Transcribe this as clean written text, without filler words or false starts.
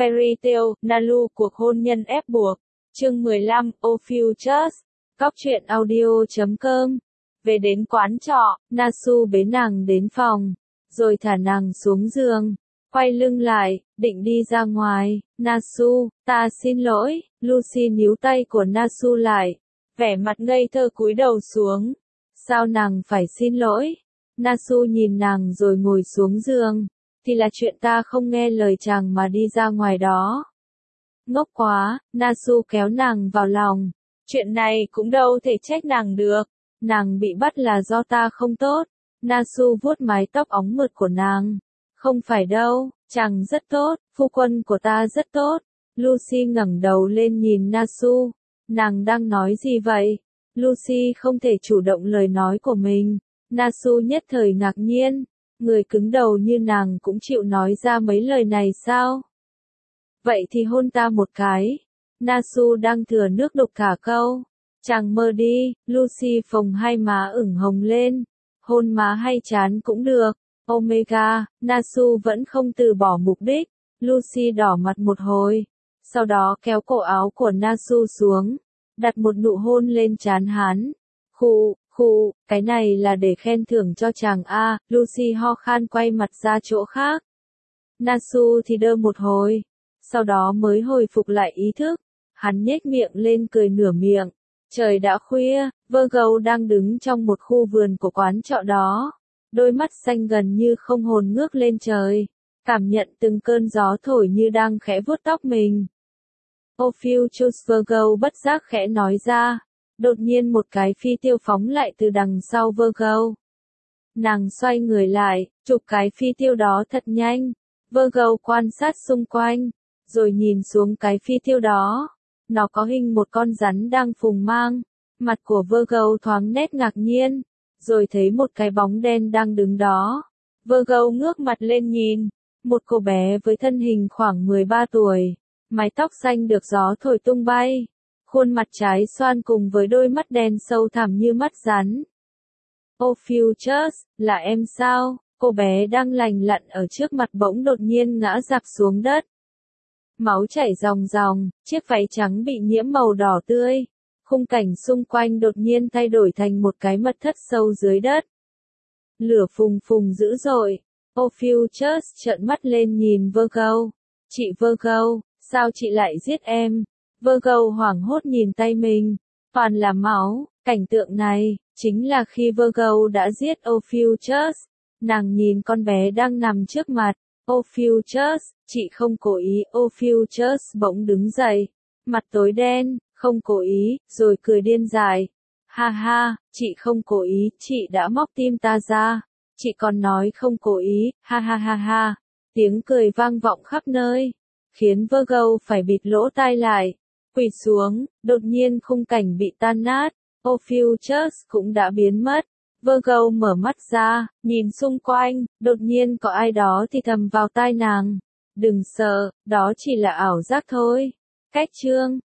Fairy Tail, Nalu cuộc hôn nhân ép buộc. Chương 15, Ophiuchus. Cóc truyện audio.com. Về đến quán trọ, Nasu bế nàng đến phòng, rồi thả nàng xuống giường, quay lưng lại, định đi ra ngoài. Nasu, ta xin lỗi. Lucy níu tay của Nasu lại, vẻ mặt ngây thơ cúi đầu xuống. Sao nàng phải xin lỗi? Nasu nhìn nàng rồi ngồi xuống giường. Thì là chuyện ta không nghe lời chàng mà đi ra ngoài đó. Ngốc quá. Nasu kéo nàng vào lòng. Chuyện này cũng đâu thể trách nàng được. Nàng bị bắt là do ta không tốt. Nasu vuốt mái tóc óng mượt của nàng. Không phải đâu, chàng rất tốt, phu quân của ta rất tốt. Lucy ngẩng đầu lên nhìn Nasu. Nàng đang nói gì vậy? Lucy không thể chủ động lời nói của mình. Nasu nhất thời ngạc nhiên. Người cứng đầu như nàng cũng chịu nói ra mấy lời này sao? Vậy thì hôn ta một cái. Nasu đang thừa nước đục thả câu. Chàng mơ đi. Lucy phồng hai má ửng hồng lên. Hôn má hay chán cũng được. Omega. Nasu vẫn không từ bỏ mục đích. Lucy đỏ mặt một hồi. Sau đó kéo cổ áo của Nasu xuống. Đặt một nụ hôn lên trán hắn. Khụ, cái này là để khen thưởng cho chàng a. Lucy ho khan quay mặt ra chỗ khác. Nasu thì đơ một hồi. Sau đó mới hồi phục lại ý thức. Hắn nhếch miệng lên cười nửa miệng. Trời đã khuya, Virgo đang đứng trong một khu vườn của quán trọ đó. Đôi mắt xanh gần như không hồn ngước lên trời. Cảm nhận từng cơn gió thổi như đang khẽ vuốt tóc mình. Ophiuchus Virgo bất giác khẽ nói ra. Đột nhiên một cái phi tiêu phóng lại từ đằng sau Virgo. Nàng xoay người lại, chụp cái phi tiêu đó thật nhanh. Virgo quan sát xung quanh, rồi nhìn xuống cái phi tiêu đó. Nó có hình một con rắn đang phùng mang. Mặt của Virgo thoáng nét ngạc nhiên, rồi thấy một cái bóng đen đang đứng đó. Virgo ngước mặt lên nhìn, một cô bé với thân hình khoảng 13 tuổi, mái tóc xanh được gió thổi tung bay. Khuôn mặt trái xoan cùng với đôi mắt đen sâu thẳm như mắt rắn. Ophiuchus, là em sao? Cô bé đang lành lặn ở trước mặt bỗng đột nhiên ngã rạp xuống đất. Máu chảy ròng ròng, chiếc váy trắng bị nhiễm màu đỏ tươi. Khung cảnh xung quanh đột nhiên thay đổi thành một cái mật thất sâu dưới đất. Lửa phùng phùng dữ dội. Ophiuchus trợn mắt lên nhìn Virgo. Chị Virgo, sao chị lại giết em? Virgo hoảng hốt nhìn tay mình, toàn là máu. Cảnh tượng này, chính là khi Virgo đã giết Ophiuchus. Nàng nhìn con bé đang nằm trước mặt. Ophiuchus, chị không cố ý. Ophiuchus bỗng đứng dậy, mặt tối đen, không cố ý, rồi cười điên dại. Ha ha, chị không cố ý, chị đã móc tim ta ra. Chị còn nói không cố ý, ha ha ha ha. Tiếng cười vang vọng khắp nơi, khiến Virgo phải bịt lỗ tai lại. Quỳ xuống, đột nhiên khung cảnh bị tan nát. Ophiuchus cũng đã biến mất. Virgo mở mắt ra, nhìn xung quanh, đột nhiên có ai đó thì thầm vào tai nàng. Đừng sợ, đó chỉ là ảo giác thôi. Cách chương